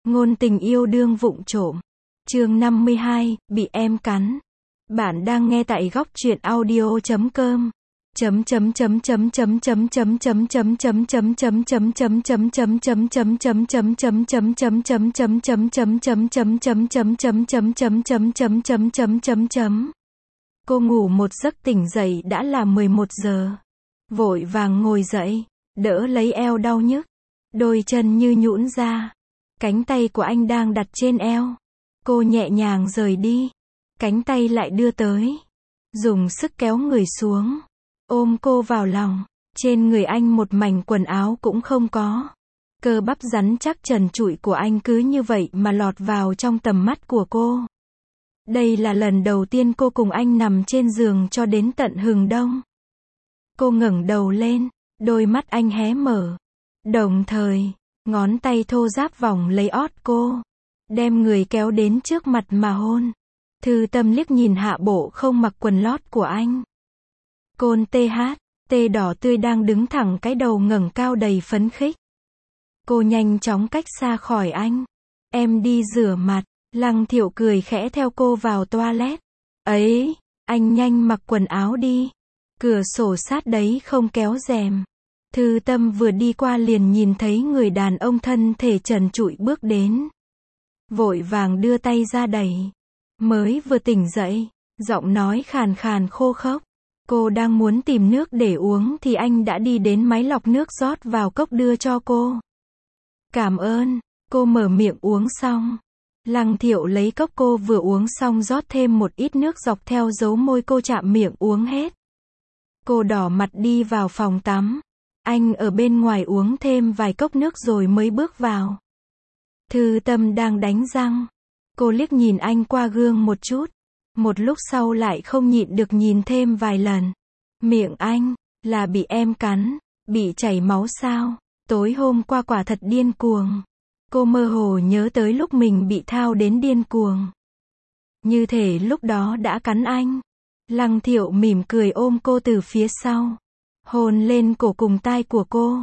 Ngôn tình yêu đương vụng trộm. Chương 52, bị em cắn. Bạn đang nghe tại góc truyện audio.com. Cô ngủ một giấc tỉnh dậy đã là 11 giờ. Vội vàng ngồi dậy, đỡ lấy eo đau nhức. Đôi chân như nhũn ra. Cánh tay của anh đang đặt trên eo. Cô nhẹ nhàng rời đi. Cánh tay lại đưa tới. Dùng sức kéo người xuống. Ôm cô vào lòng. Trên người anh một mảnh quần áo cũng không có. Cơ bắp rắn chắc trần trụi của anh cứ như vậy mà lọt vào trong tầm mắt của cô. Đây là lần đầu tiên cô cùng anh nằm trên giường cho đến tận hừng đông. Cô ngẩng đầu lên, đôi mắt anh hé mở. Đồng thời, ngón tay thô ráp vòng lấy ót cô. Đem người kéo đến trước mặt mà hôn. Thư Tâm liếc nhìn hạ bộ không mặc quần lót của anh. Côn tê đỏ tươi đang đứng thẳng cái đầu ngẩng cao đầy phấn khích. Cô nhanh chóng cách xa khỏi anh. Em đi rửa mặt. Lăng Thiệu cười khẽ theo cô vào toilet. Ấy, anh nhanh mặc quần áo đi. Cửa sổ sát đấy không kéo rèm. Thư Tâm vừa đi qua liền nhìn thấy người đàn ông thân thể trần trụi bước đến. Vội vàng đưa tay ra đẩy. Mới vừa tỉnh dậy, giọng nói khàn khàn khô khốc. Cô đang muốn tìm nước để uống thì anh đã đi đến máy lọc nước rót vào cốc đưa cho cô. Cảm ơn, cô mở miệng uống xong. Lăng Thiệu lấy cốc cô vừa uống xong rót thêm một ít nước dọc theo dấu môi cô chạm miệng uống hết. Cô đỏ mặt đi vào phòng tắm. Anh ở bên ngoài uống thêm vài cốc nước rồi mới bước vào. Thư Tâm đang đánh răng. Cô liếc nhìn anh qua gương một chút. Một lúc sau lại không nhịn được nhìn thêm vài lần. Miệng anh, là bị em cắn, bị chảy máu sao? Tối hôm qua quả thật điên cuồng. Cô mơ hồ nhớ tới lúc mình bị thao đến điên cuồng. Như thể lúc đó đã cắn anh. Lăng Thiệu mỉm cười ôm cô từ phía sau. Hôn lên cổ cùng tai của cô.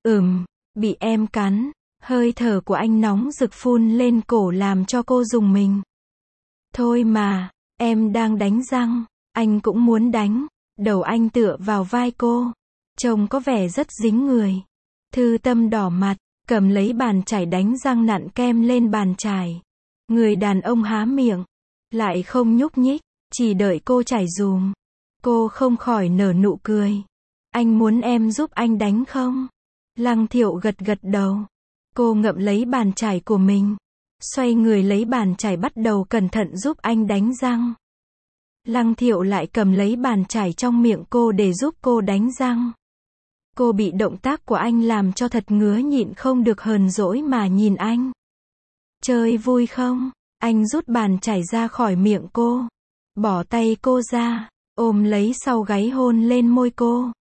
Bị em cắn. Hơi thở của anh nóng rực phun lên cổ làm cho cô rùng mình. Thôi mà, em đang đánh răng. Anh cũng muốn đánh. Đầu anh tựa vào vai cô. Trông có vẻ rất dính người. Thư Tâm đỏ mặt, cầm lấy bàn chải đánh răng nặn kem lên bàn chải. Người đàn ông há miệng. Lại không nhúc nhích, chỉ đợi cô chải dùm. Cô không khỏi nở nụ cười. Anh muốn em giúp anh đánh không? Lăng Thiệu gật gật đầu. Cô ngậm lấy bàn chải của mình. Xoay người lấy bàn chải bắt đầu cẩn thận giúp anh đánh răng. Lăng Thiệu lại cầm lấy bàn chải trong miệng cô để giúp cô đánh răng. Cô bị động tác của anh làm cho thật ngứa nhịn không được hờn dỗi mà nhìn anh. Chơi vui không? Anh rút bàn chải ra khỏi miệng cô. Bỏ tay cô ra, ôm lấy sau gáy hôn lên môi cô.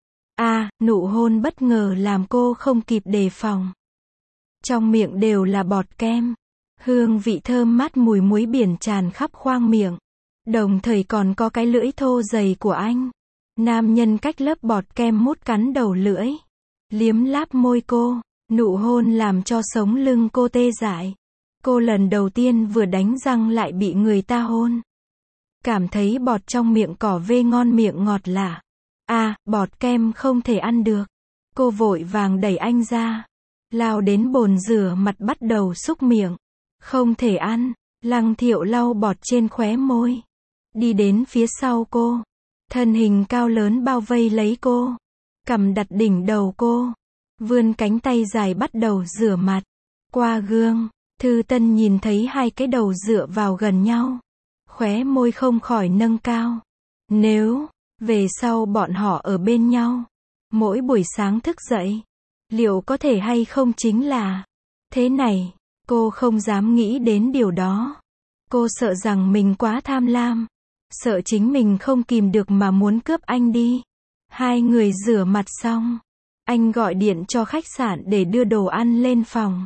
Nụ hôn bất ngờ làm cô không kịp đề phòng. Trong miệng đều là bọt kem. Hương vị thơm mát mùi muối biển tràn khắp khoang miệng. Đồng thời còn có cái lưỡi thô dày của anh. Nam nhân cách lớp bọt kem mút cắn đầu lưỡi. Liếm láp môi cô. Nụ hôn làm cho sống lưng cô tê dại. Cô lần đầu tiên vừa đánh răng lại bị người ta hôn. Cảm thấy bọt trong miệng cỏ vê ngon miệng ngọt lạ. Bọt kem không thể ăn được. Cô vội vàng đẩy anh ra. Lao đến bồn rửa mặt bắt đầu xúc miệng. Không thể ăn. Lăng Thiệu lau bọt trên khóe môi. Đi đến phía sau cô. Thân hình cao lớn bao vây lấy cô. Cằm đặt đỉnh đầu cô. Vươn cánh tay dài bắt đầu rửa mặt. Qua gương, Thư Tân nhìn thấy hai cái đầu dựa vào gần nhau. Khóe môi không khỏi nâng cao. Nếu về sau bọn họ ở bên nhau, mỗi buổi sáng thức dậy, liệu có thể hay không chính là thế này? Cô không dám nghĩ đến điều đó. Cô sợ rằng mình quá tham lam. Sợ chính mình không kìm được mà muốn cướp anh đi. Hai người rửa mặt xong. Anh gọi điện cho khách sạn để đưa đồ ăn lên phòng.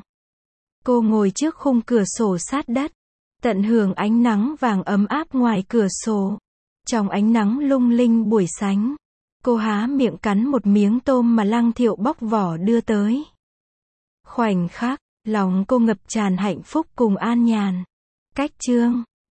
Cô ngồi trước khung cửa sổ sát đất. Tận hưởng ánh nắng vàng ấm áp ngoài cửa sổ. Trong ánh nắng lung linh buổi sáng. Cô há miệng cắn một miếng tôm mà Lăng Thiệu bóc vỏ đưa tới. Khoảnh khắc, Lòng cô ngập tràn hạnh phúc cùng an nhàn. Cách chương